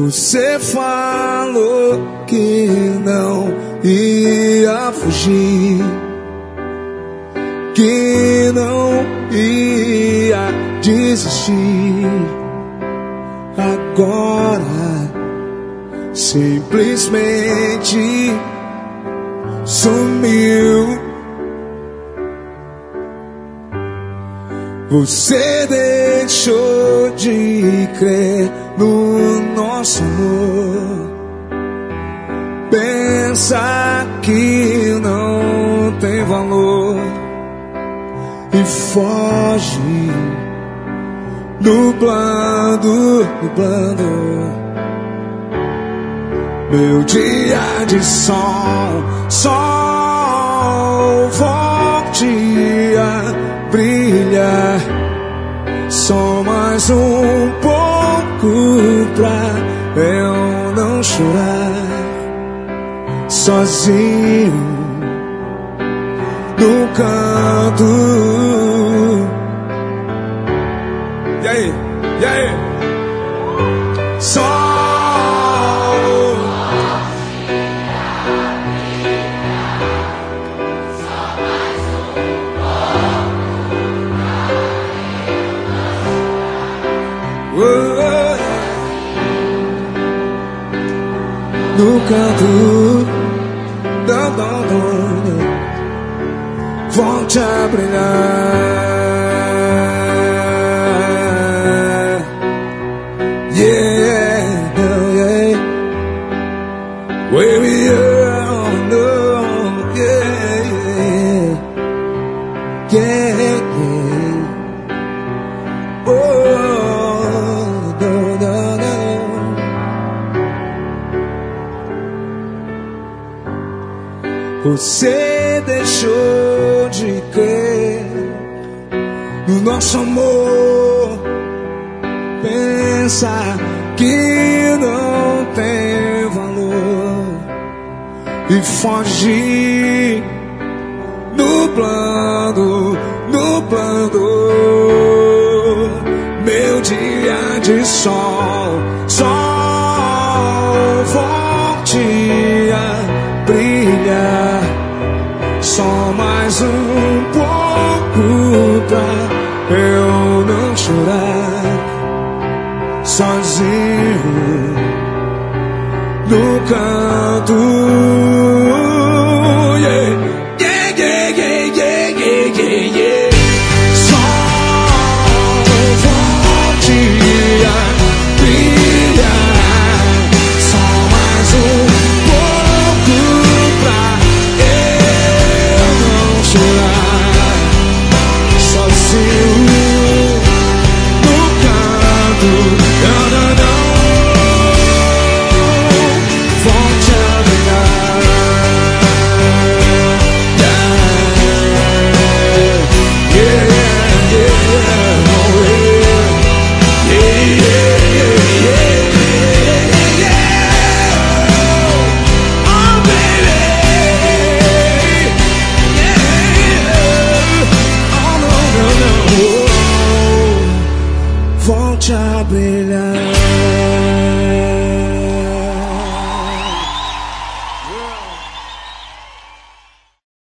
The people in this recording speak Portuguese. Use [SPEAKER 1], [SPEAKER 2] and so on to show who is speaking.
[SPEAKER 1] Você falou que não ia fugir, que não ia desistir. Agora simplesmente sumiu. Você deixou de crer no nosso amor. Pensa que não tem valor e foge nublando. Meu dia de sol volte a brilhar. Só mais um pouco pra eu não chorar sozinho no canto. E aí? E aí? Só no canto, volte a brilhar. Yeah, yeah. Where we are, no, yeah, yeah, yeah. Oh, no, no, no. Você deixou de crer no nosso amor. Pensa que não tem valor e foge nublando. Meu dia de sol volte a brilhar. Só mais um pouco pra eu não chorar sozinho no canto. Yeah, yeah, yeah, yeah, yeah, yeah, yeah, yeah. Só volte a brilhar. Só mais um pouco pra chorar sozinho no canto. Não, volte a brilhar. Yeah, yeah, yeah, oh, yeah. Yeah, yeah, yeah, yeah, yeah. Oh, baby. Volte a brilhar.